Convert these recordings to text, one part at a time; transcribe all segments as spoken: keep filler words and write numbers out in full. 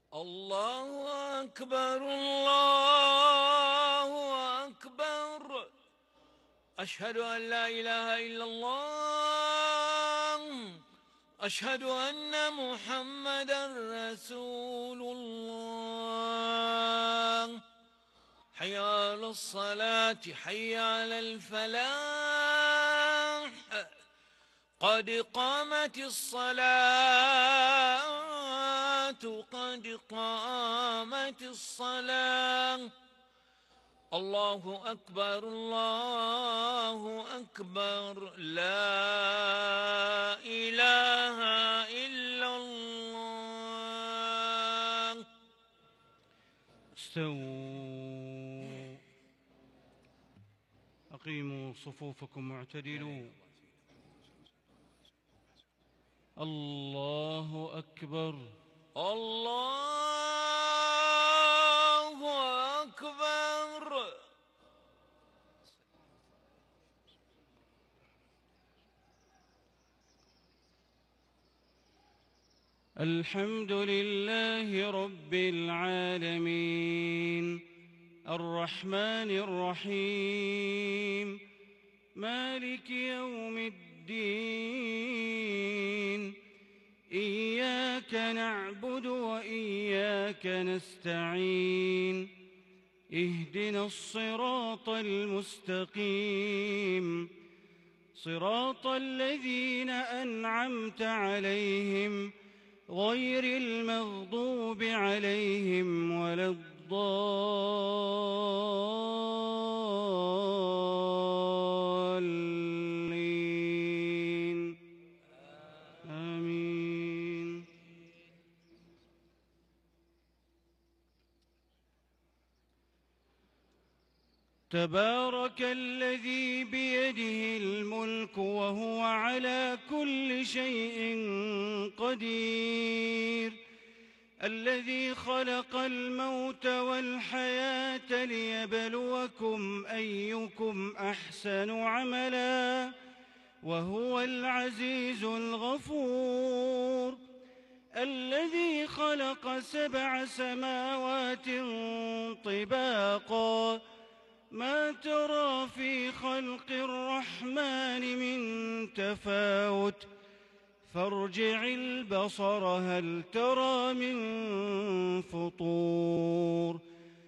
الله أكبر الله أكبر. أشهد أن لا إله إلا الله. أشهد أن محمدا رسول الله. حي على الصلاة حي على الفلاح. قد قامت الصلاة قد قامت الصلاة. الله أكبر الله أكبر. لا إله إلا الله. استووا. أقيموا صفوفكم واعتدلوا. الله أكبر الله أكبر. الحمد لله رب العالمين الرحمن الرحيم مالك يوم الدين. إياك نعبد وإياك نستعين. اهدنا الصراط المستقيم صراط الذين أنعمت عليهم غير المغضوب عليهم ولا الضالين. آمين. تبارك الذي بيده الملك وهو على كل شيء قدير. الذي خلق الموت والحياة ليبلوكم أيكم أحسن عملا وهو العزيز الغفور. الذي خلق سبع سماوات طباقا ما ترى في خلق الرحمن من تفاوت فارجع البصر هل ترى من فطور.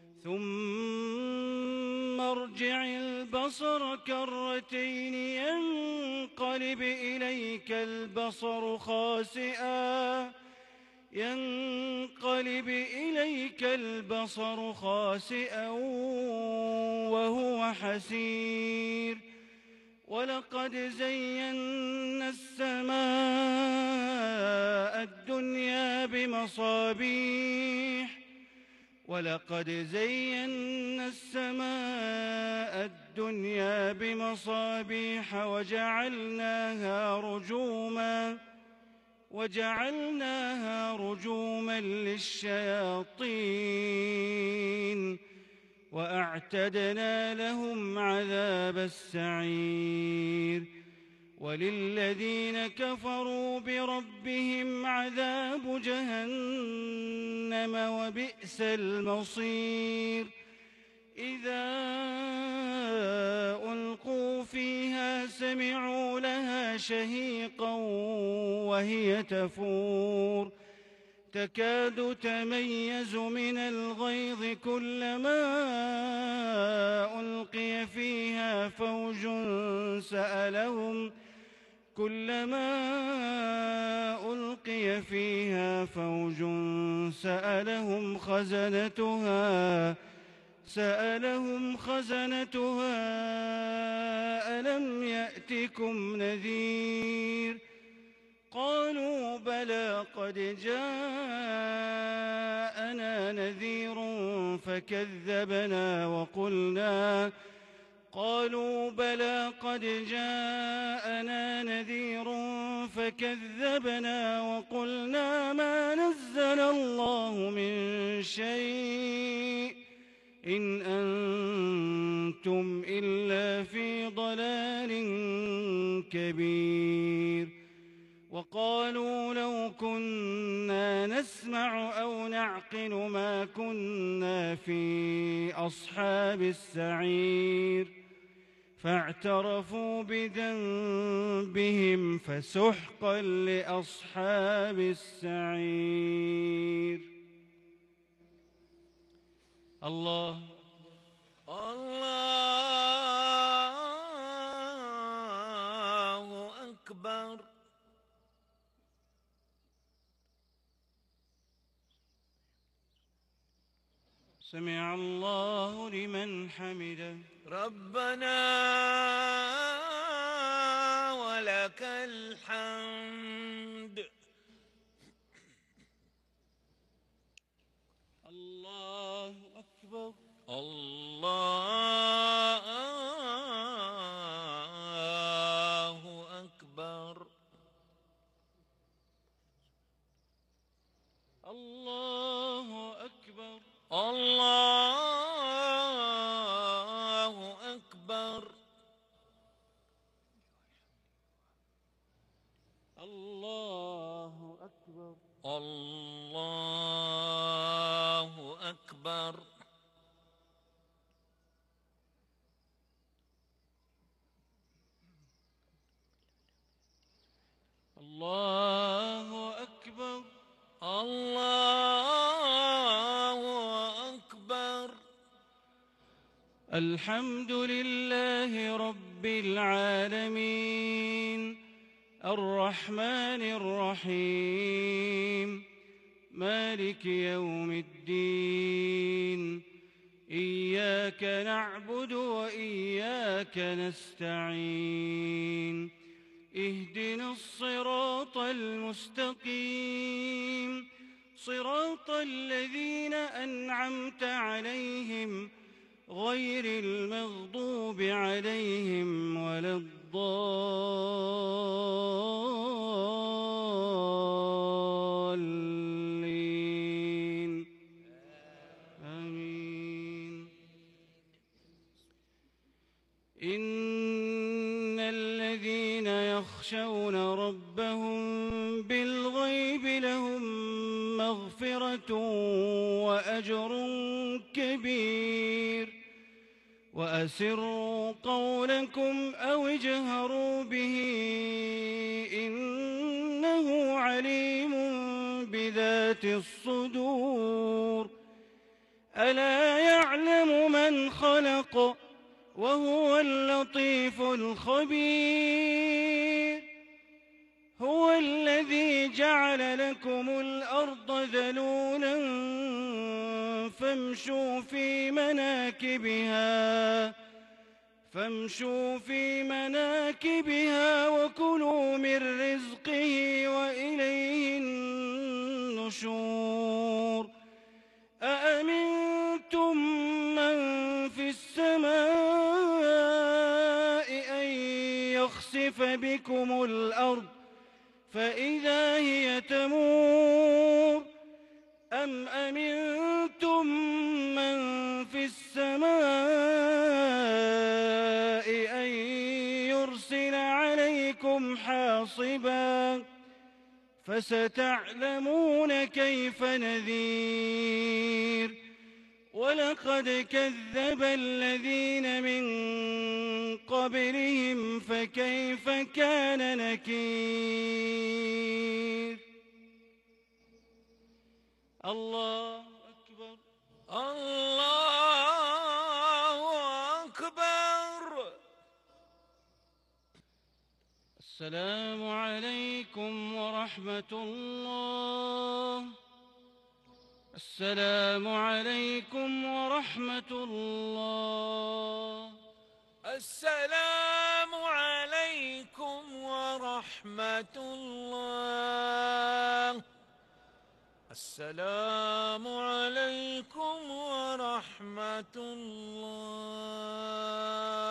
ثم ارجع البصر كرتين ينقلب إليك البصر خاسئا ينقلب إليك البصر خاسئا وهو حسير. ولقد زينا السماء الدنيا بمصابيح ولقد زينا السماء الدنيا بمصابيح وجعلناها رجوما وجعلناها رجوما للشياطين وأعتدنا لهم عذاب السعير. وللذين كفروا بربهم عذاب جهنم وبئس المصير. إذا ألقوا فيها سمعوا لها شهيقا وهي تفور تكاد تميز من الغيظ كلما ألقي فيها فوج سألهم كلما ألقي فيها فوج سألهم خزنتها سألهم خزنتها ألم يأتكم نذير. قالوا بلى قد جاءنا نذير فكذبنا وقلنا قالوا بلى قد جاءنا نذير فكذبنا وقلنا ما نزل الله من شيء إن أنتم إلا في ضلال كبير. وقالوا لو كنا نسمع نسمع أو نعقل ما كنا في أصحاب السعير فاعترفوا بذنبهم فسحقا لأصحاب السعير. الله الله أكبر. سمع الله لمن حمده. ربنا ولك الحمد. الله أكبر. الله أكبر. الله أكبر. الله أكبر. الله أكبر. الله أكبر. الله أكبر. الله أكبر. الحمد لله رب العالمين الرحمن الرحيم مالك يوم الدين إياك نعبد وإياك نستعين اهدنا الصراط المستقيم صراط الذين أنعمت عليهم غير المغضوب عليهم ولا الضالين آمين. إن الذين يخشون ربهم بالغيب لهم مغفرة وأجر كبير وأسروا قولكم أو اجهروا به إنه عليم بذات الصدور. ألا يعلم من خلق وهو اللطيف الخبير. هو الذي جعل لكم الأرض ذلولا فامشوا في مناكبها فامشوا في مناكبها وكلوا من رزقه وإليه النشور. أأمنتم من في السماء أن يخسف بكم الأرض فإذا هي تمور أم أمنتم من في السماء أن يرسل عليكم حاصبا فستعلمون كيف نذير. ولقد كذب الذين من قبلهم فكيف كان نكير. الله أكبر. الله أكبر. السلام عليكم ورحمة الله. السلام عليكم ورحمة الله. السلام عليكم ورحمة الله. السلام عليكم ورحمة الله.